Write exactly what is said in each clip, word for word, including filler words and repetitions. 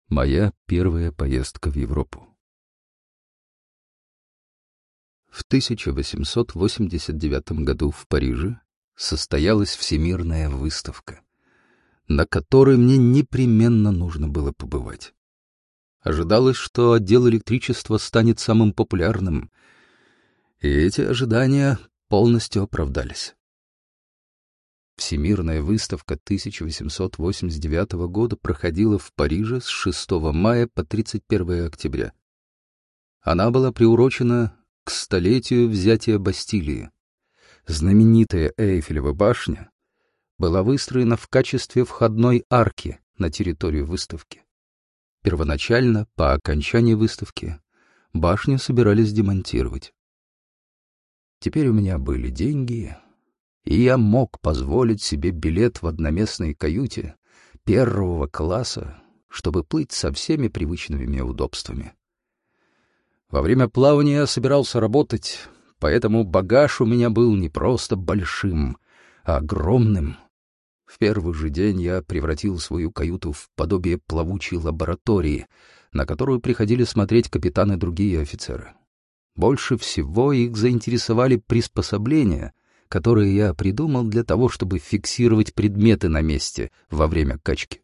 Моя первая поездка в Европу. В тысяча восемьсот восемьдесят девятом году в Париже состоялась Всемирная выставка, на которой мне непременно нужно было побывать. Ожидалось, что отдел электричества станет самым популярным, и эти ожидания полностью оправдались. Всемирная выставка тысяча восемьсот восемьдесят девятого года проходила в Париже с шестого мая по тридцать первое октября. Она была приурочена к столетию взятия Бастилии. Знаменитая Эйфелева башня была выстроена в качестве входной арки на территорию выставки. Первоначально, по окончании выставки, башню собирались демонтировать. Теперь у меня были деньги, и я мог позволить себе билет в одноместной каюте первого класса, чтобы плыть со всеми привычными мне удобствами. Во время плавания я собирался работать, поэтому багаж у меня был не просто большим, а огромным. В первый же день я превратил свою каюту в подобие плавучей лаборатории, на которую приходили смотреть капитаны и другие офицеры. Больше всего их заинтересовали приспособления, которые я придумал для того, чтобы фиксировать предметы на месте во время качки.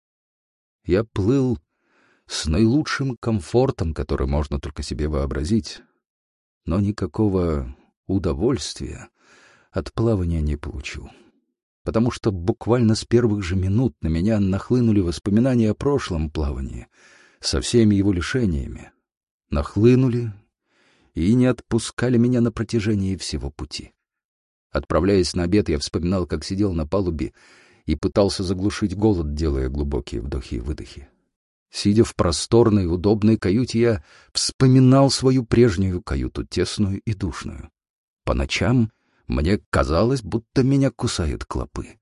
Я плыл с наилучшим комфортом, который можно только себе вообразить, но никакого удовольствия от плавания не получил, потому что буквально с первых же минут на меня нахлынули воспоминания о прошлом плавании со всеми его лишениями, нахлынули и не отпускали меня на протяжении всего пути. Отправляясь на обед, я вспоминал, как сидел на палубе и пытался заглушить голод, делая глубокие вдохи и выдохи. Сидя в просторной, удобной каюте, я вспоминал свою прежнюю каюту, тесную и душную. По ночам мне казалось, будто меня кусают клопы.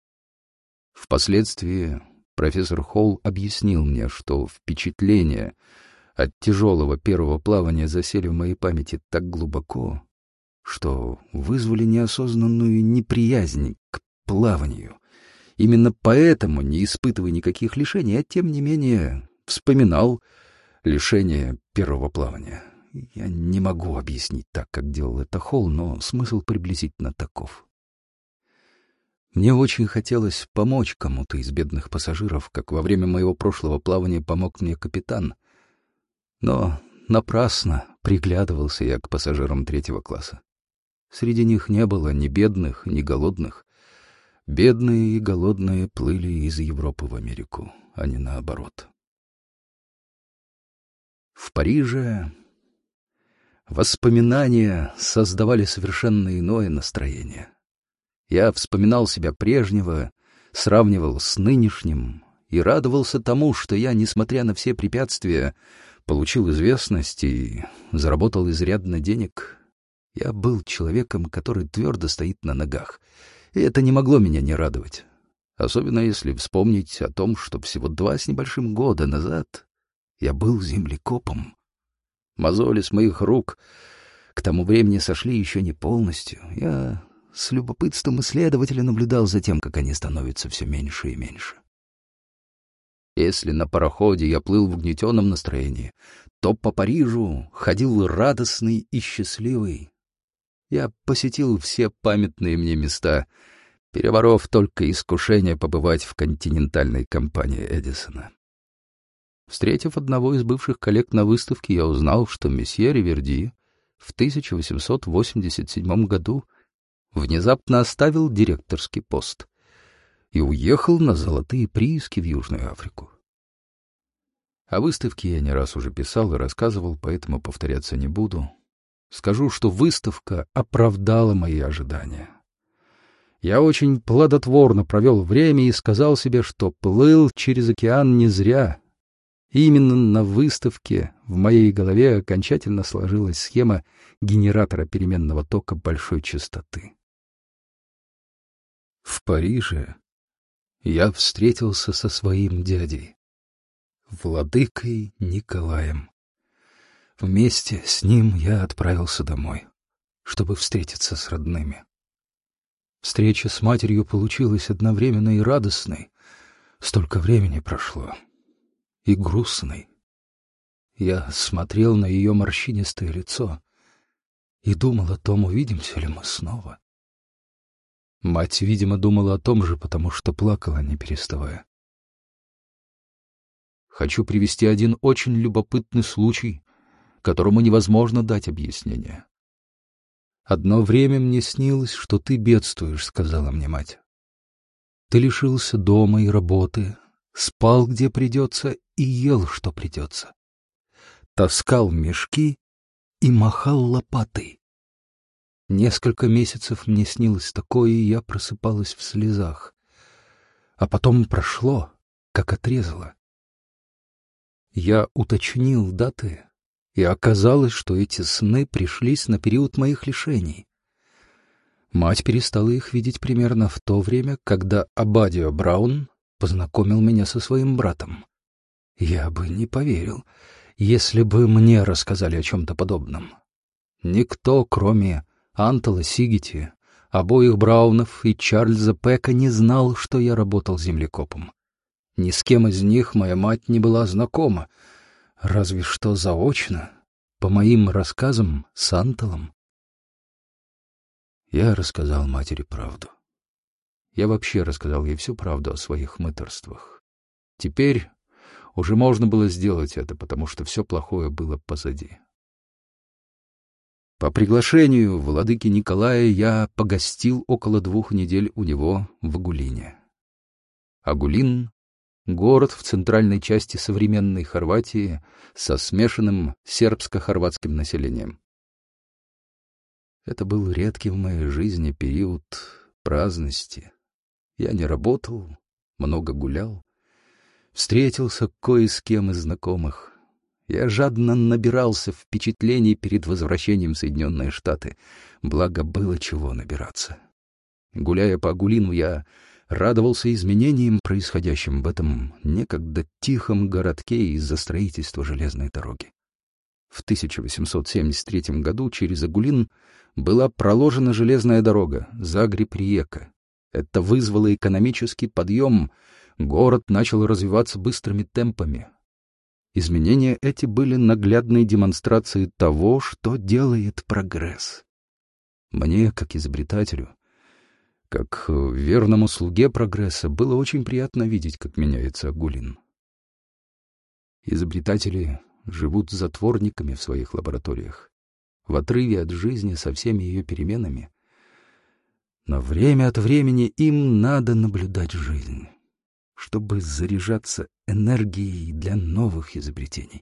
Впоследствии профессор Холл объяснил мне, что впечатления от тяжелого первого плавания засели в моей памяти так глубоко, что вызвали неосознанную неприязнь к плаванию. Именно поэтому, не испытывая никаких лишений, я, тем не менее, вспоминал лишения первого плавания. Я не могу объяснить так, как делал это Холл, но смысл приблизительно таков. Мне очень хотелось помочь кому-то из бедных пассажиров, как во время моего прошлого плавания помог мне капитан. Но напрасно приглядывался я к пассажирам третьего класса. Среди них не было ни бедных, ни голодных. Бедные и голодные плыли из Европы в Америку, а не наоборот. В Париже воспоминания создавали совершенно иное настроение. Я вспоминал себя прежнего, сравнивал с нынешним и радовался тому, что я, несмотря на все препятствия, получил известность и заработал изрядно денег. Я был человеком, который твердо стоит на ногах, и это не могло меня не радовать. Особенно если вспомнить о том, что всего два с небольшим года назад я был землекопом. Мозоли с моих рук к тому времени сошли еще не полностью. Я с любопытством исследователя наблюдал за тем, как они становятся все меньше и меньше. Если на пароходе я плыл в угнетенном настроении, то по Парижу ходил радостный и счастливый. Я посетил все памятные мне места, переборов только искушение побывать в континентальной компании Эдисона. Встретив одного из бывших коллег на выставке, я узнал, что месье Риверди в тысяча восемьсот восемьдесят седьмом году внезапно оставил директорский пост и уехал на золотые прииски в Южную Африку. О выставке я не раз уже писал и рассказывал, поэтому повторяться не буду. Скажу, что выставка оправдала мои ожидания. Я очень плодотворно провел время и сказал себе, что плыл через океан не зря. Именно на выставке в моей голове окончательно сложилась схема генератора переменного тока большой частоты. В Париже я встретился со своим дядей, владыкой Николаем. Вместе с ним я отправился домой, чтобы встретиться с родными. Встреча с матерью получилась одновременно и радостной. Столько времени прошло. и грустной. Я смотрел на ее морщинистое лицо и думал о том, увидимся ли мы снова. Мать, видимо, думала о том же, потому что плакала, не переставая. Хочу привести один очень любопытный случай, которому невозможно дать объяснение. «Одно время мне снилось, что ты бедствуешь», — сказала мне мать. «Ты лишился дома и работы, спал, где придется, и ел, что придется. Таскал мешки и махал лопатой. Несколько месяцев мне снилось такое, и я просыпалась в слезах. А потом прошло, как отрезало. Я уточнил даты, и оказалось, что эти сны пришлись на период моих лишений. Мать перестала их видеть примерно в то время, когда Обадиа Браун познакомил меня со своим братом. Я бы не поверил, если бы мне рассказали о чем-то подобном. Никто, кроме Антала Сигети, обоих Браунов и Чарльза Пека, не знал, что я работал землекопом. Ни с кем из них моя мать не была знакома, разве что заочно, по моим рассказам, с Анталом. Я рассказал матери правду. Я вообще рассказал ей всю правду о своих мытарствах. Теперь уже можно было сделать это, потому что все плохое было позади. По приглашению владыки Николая я погостил около двух недель у него в Агулине. Агулин — город в центральной части современной Хорватии со смешанным сербско-хорватским населением. Это был редкий в моей жизни период праздности. Я не работал, много гулял, встретился кое с кем из знакомых. Я жадно набирался впечатлений перед возвращением в Соединенные Штаты, благо было чего набираться. Гуляя по Агулину, я радовался изменениям, происходящим в этом некогда тихом городке из-за строительства железной дороги. В тысяча восемьсот семьдесят третьем году через Агулин была проложена железная дорога Загреб-Риека. Это вызвало экономический подъем, город начал развиваться быстрыми темпами. Изменения эти были наглядной демонстрацией того, что делает прогресс. Мне, как изобретателю, как верному слуге прогресса, было очень приятно видеть, как меняется Агулин. Изобретатели живут затворниками в своих лабораториях, в отрыве от жизни со всеми ее переменами. Но время от времени им надо наблюдать жизнь, чтобы заряжаться энергией для новых изобретений.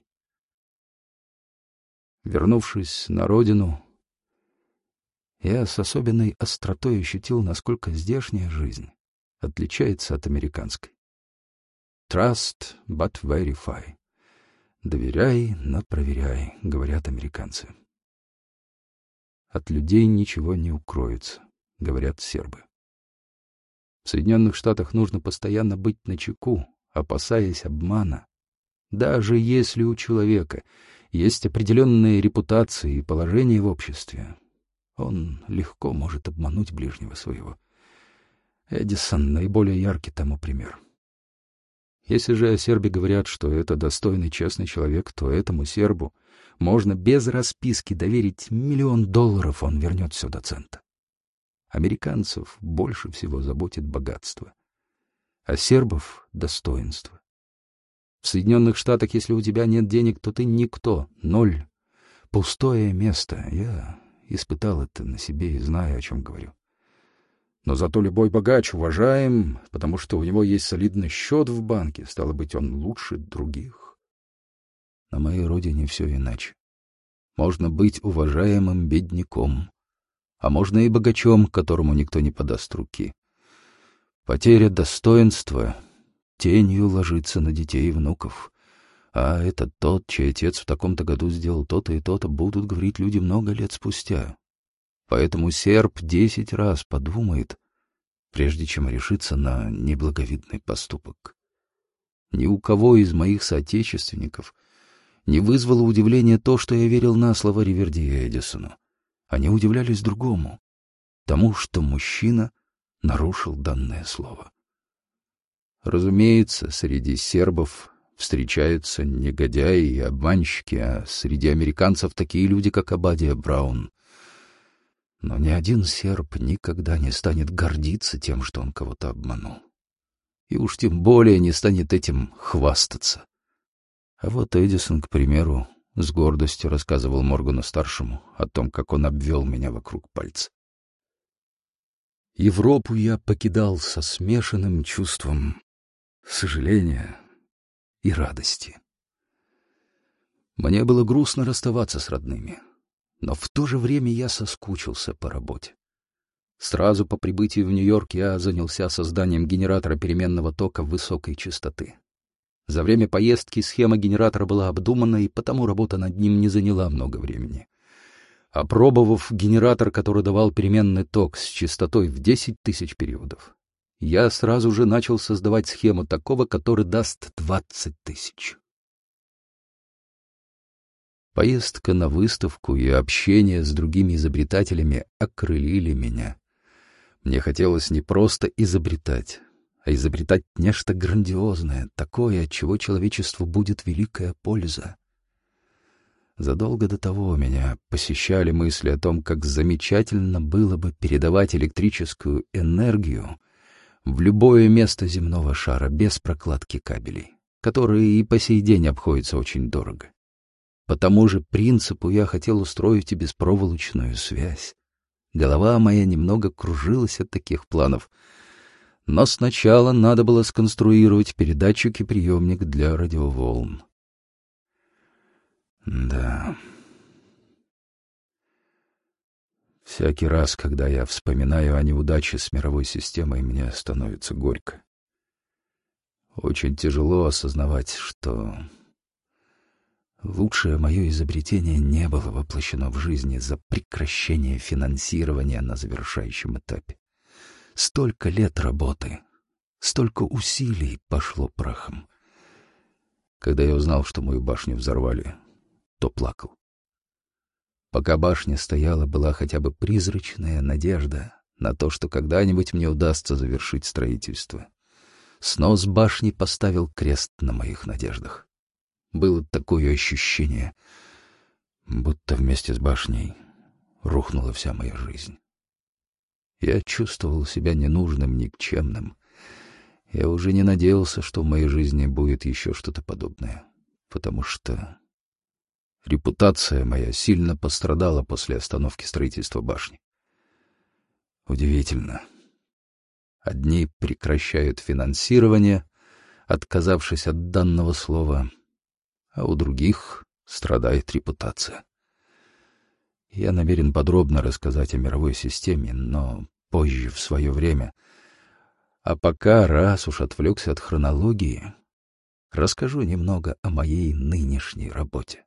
Вернувшись на родину, я с особенной остротой ощутил, насколько здешняя жизнь отличается от американской. Trust but verify. Доверяй, но проверяй, говорят американцы. От людей ничего не укроется, говорят сербы. В Соединенных Штатах нужно постоянно быть начеку, опасаясь обмана. Даже если у человека есть определенная репутация и положение в обществе, он легко может обмануть ближнего своего. Эдисон — наиболее яркий тому пример. Если же о сербе говорят, что это достойный, честный человек, то этому сербу можно без расписки доверить миллион долларов, он вернет все до цента. Американцев больше всего заботит богатство, а сербов — достоинство. В Соединенных Штатах, если у тебя нет денег, то ты никто, ноль, пустое место. Я испытал это на себе и знаю, о чем говорю. Но зато любой богач уважаем, потому что у него есть солидный счет в банке, стало быть, он лучше других. На моей родине все иначе. Можно быть уважаемым бедняком, а можно и богачом, которому никто не подаст руки. Потеря достоинства тенью ложится на детей и внуков. А это тот, чей отец в таком-то году сделал то-то и то-то, будут говорить люди много лет спустя. Поэтому серб десять раз подумает, прежде чем решиться на неблаговидный поступок. Ни у кого из моих соотечественников не вызвало удивления то, что я верил на слово Риверди и Эдисону. Они удивлялись другому, тому, что мужчина нарушил данное слово. Разумеется, среди сербов Встречаются негодяи и обманщики, а среди американцев такие люди, как Обадия Браун. Но ни один серб никогда не станет гордиться тем, что он кого-то обманул. И уж тем более не станет этим хвастаться. А вот Эдисон, к примеру, с гордостью рассказывал Моргану-старшему о том, как он обвел меня вокруг пальца. Европу я покидал со смешанным чувством сожаления и радости. Мне было грустно расставаться с родными, но в то же время я соскучился по работе. Сразу по прибытии в Нью-Йорк я занялся созданием генератора переменного тока высокой частоты. За время поездки схема генератора была обдумана, и потому работа над ним не заняла много времени. Опробовав генератор, который давал переменный ток с частотой в десять тысяч периодов, я сразу же начал создавать схему такого, который даст двадцать тысяч. Поездка на выставку и общение с другими изобретателями окрылили меня. Мне хотелось не просто изобретать, а изобретать нечто грандиозное, такое, от чего человечеству будет великая польза. Задолго до того меня посещали мысли о том, как замечательно было бы передавать электрическую энергию в любое место земного шара без прокладки кабелей, которые и по сей день обходятся очень дорого. По тому же принципу я хотел устроить и беспроволочную связь. Голова моя немного кружилась от таких планов, но сначала надо было сконструировать передатчик и приемник для радиоволн. Да. Всякий раз, когда я вспоминаю о неудаче с мировой системой, мне становится горько. Очень тяжело осознавать, что лучшее мое изобретение не было воплощено в жизнь из-за прекращения финансирования на завершающем этапе. Столько лет работы, столько усилий пошло прахом. Когда я узнал, что мою башню взорвали, то плакал. Пока башня стояла, была хотя бы призрачная надежда на то, что когда-нибудь мне удастся завершить строительство. Снос башни поставил крест на моих надеждах. Было такое ощущение, будто вместе с башней рухнула вся моя жизнь. Я чувствовал себя ненужным, никчемным. Я уже не надеялся, что в моей жизни будет еще что-то подобное, потому что репутация моя сильно пострадала после остановки строительства башни. Удивительно. Одни прекращают финансирование, отказавшись от данного слова, а у других страдает репутация. Я намерен подробно рассказать о мировой системе, но позже, в свое время. А пока, раз уж отвлекся от хронологии, расскажу немного о моей нынешней работе.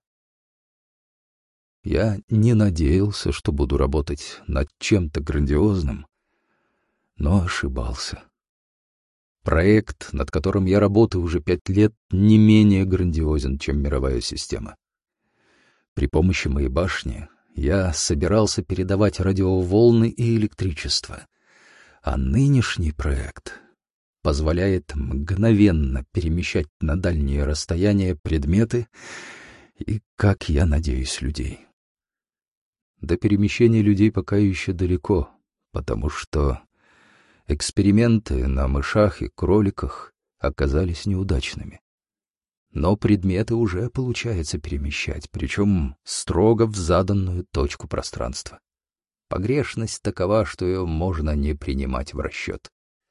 Я не надеялся, что буду работать над чем-то грандиозным, но ошибался. Проект, над которым я работаю уже пять лет, не менее грандиозен, чем мировая система. При помощи моей башни я собирался передавать радиоволны и электричество, а нынешний проект позволяет мгновенно перемещать на дальние расстояния предметы и, как я надеюсь, людей. До перемещения людей пока еще далеко, потому что эксперименты на мышах и кроликах оказались неудачными. Но предметы уже получается перемещать, причем строго в заданную точку пространства. Погрешность такова, что ее можно не принимать в расчет.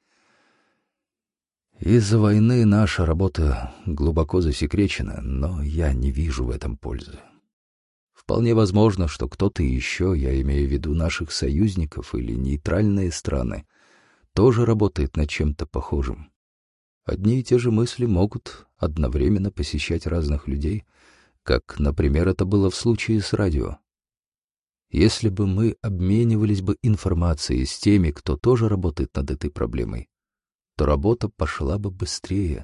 Из-за войны наша работа глубоко засекречена, но я не вижу в этом пользы. Вполне возможно, что кто-то еще, я имею в виду наших союзников или нейтральные страны, тоже работает над чем-то похожим. Одни и те же мысли могут одновременно посещать разных людей, как, например, это было в случае с радио. Если бы мы обменивались бы информацией с теми, кто тоже работает над этой проблемой, то работа пошла бы быстрее.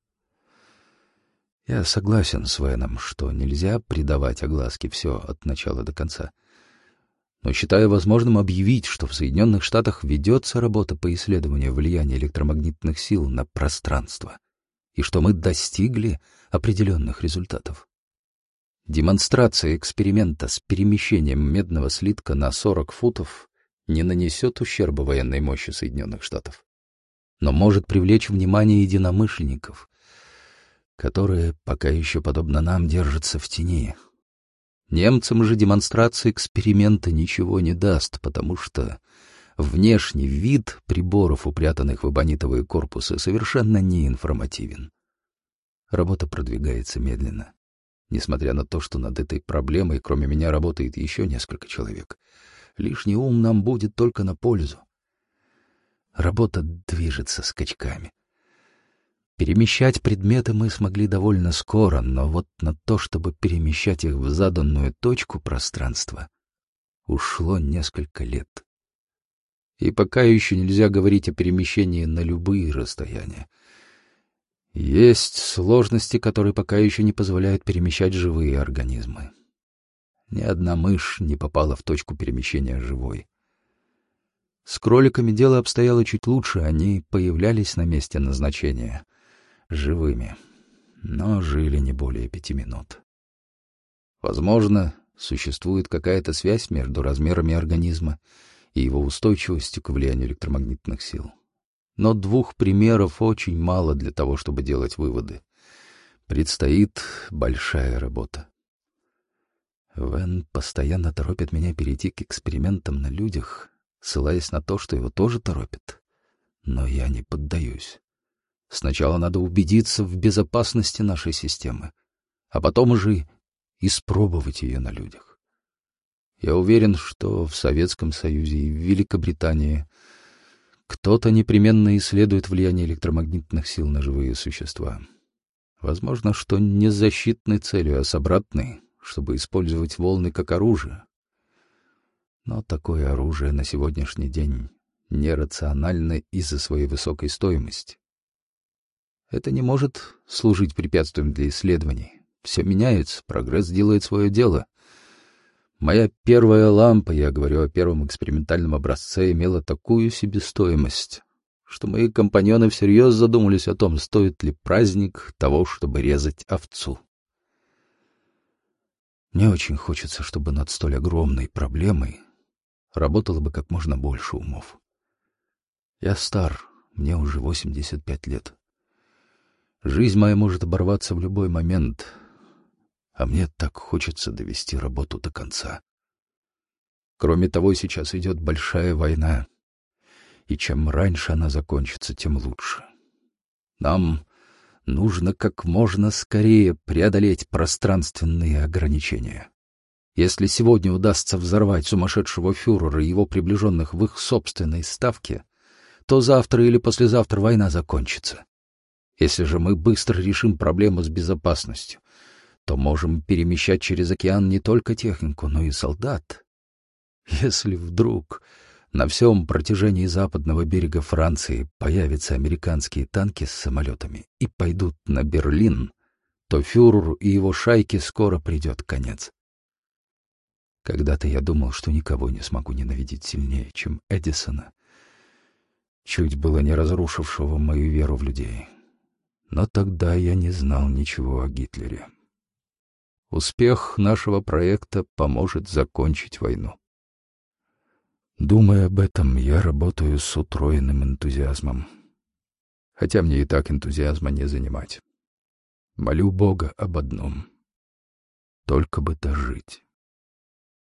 Я согласен с Веном, что нельзя придавать огласке все от начала до конца. Но считаю возможным объявить, что в Соединенных Штатах ведется работа по исследованию влияния электромагнитных сил на пространство. и что мы достигли определенных результатов. Демонстрация эксперимента с перемещением медного слитка на сорок футов не нанесет ущерба военной мощи Соединенных Штатов, но может привлечь внимание единомышленников, которые пока еще, подобно нам, держатся в тени. Немцам же демонстрация эксперимента ничего не даст, потому что внешний вид приборов, упрятанных в эбонитовые корпусы, совершенно неинформативен. Работа продвигается медленно, несмотря на то, что над этой проблемой, кроме меня, работает еще несколько человек. Лишний ум нам будет только на пользу. Работа движется скачками. Перемещать предметы мы смогли довольно скоро, но вот на то, чтобы перемещать их в заданную точку пространства, ушло несколько лет. И пока еще нельзя говорить о перемещении на любые расстояния. Есть сложности, которые пока еще не позволяют перемещать живые организмы. Ни одна мышь не попала в точку перемещения живой. С кроликами дело обстояло чуть лучше, они появлялись на месте назначения живыми, но жили не более пяти минут. Возможно, существует какая-то связь между размерами организма и его устойчивостью к влиянию электромагнитных сил. Но двух примеров очень мало для того, чтобы делать выводы. Предстоит большая работа. Вен постоянно торопит меня перейти к экспериментам на людях, ссылаясь на то, что его тоже торопит. Но я не поддаюсь. Сначала надо убедиться в безопасности нашей системы, а потом уже испробовать ее на людях. Я уверен, что в Советском Союзе и в Великобритании кто-то непременно исследует влияние электромагнитных сил на живые существа. Возможно, что не с защитной целью, а с обратной, чтобы использовать волны как оружие. Но такое оружие на сегодняшний день нерационально из-за своей высокой стоимости. Это не может служить препятствием для исследований. Все меняется, прогресс делает свое дело. Моя первая лампа, я говорю о первом экспериментальном образце, имела такую себестоимость, что мои компаньоны всерьез задумались о том, стоит ли праздник того, чтобы резать овцу. Мне очень хочется, чтобы над столь огромной проблемой работало бы как можно больше умов. Я стар, мне уже восемьдесят пять лет. Жизнь моя может оборваться в любой момент, а мне так хочется довести работу до конца. Кроме того, сейчас идет большая война, и чем раньше она закончится, тем лучше. Нам нужно как можно скорее преодолеть пространственные ограничения. Если сегодня удастся взорвать сумасшедшего фюрера и его приближенных в их собственной ставке, то завтра или послезавтра война закончится. Если же мы быстро решим проблему с безопасностью, то можем перемещать через океан не только технику, но и солдат. Если вдруг на всем протяжении западного берега Франции появятся американские танки с самолетами и пойдут на Берлин, то фюреру и его шайке скоро придет конец. Когда-то я думал, что никого не смогу ненавидеть сильнее, чем Эдисона, чуть было не разрушившего мою веру в людей. Но тогда я не знал ничего о Гитлере. Успех нашего проекта поможет закончить войну. Думая об этом, я работаю с утроенным энтузиазмом. Хотя мне и так энтузиазма не занимать. Молю Бога об одном — только бы дожить.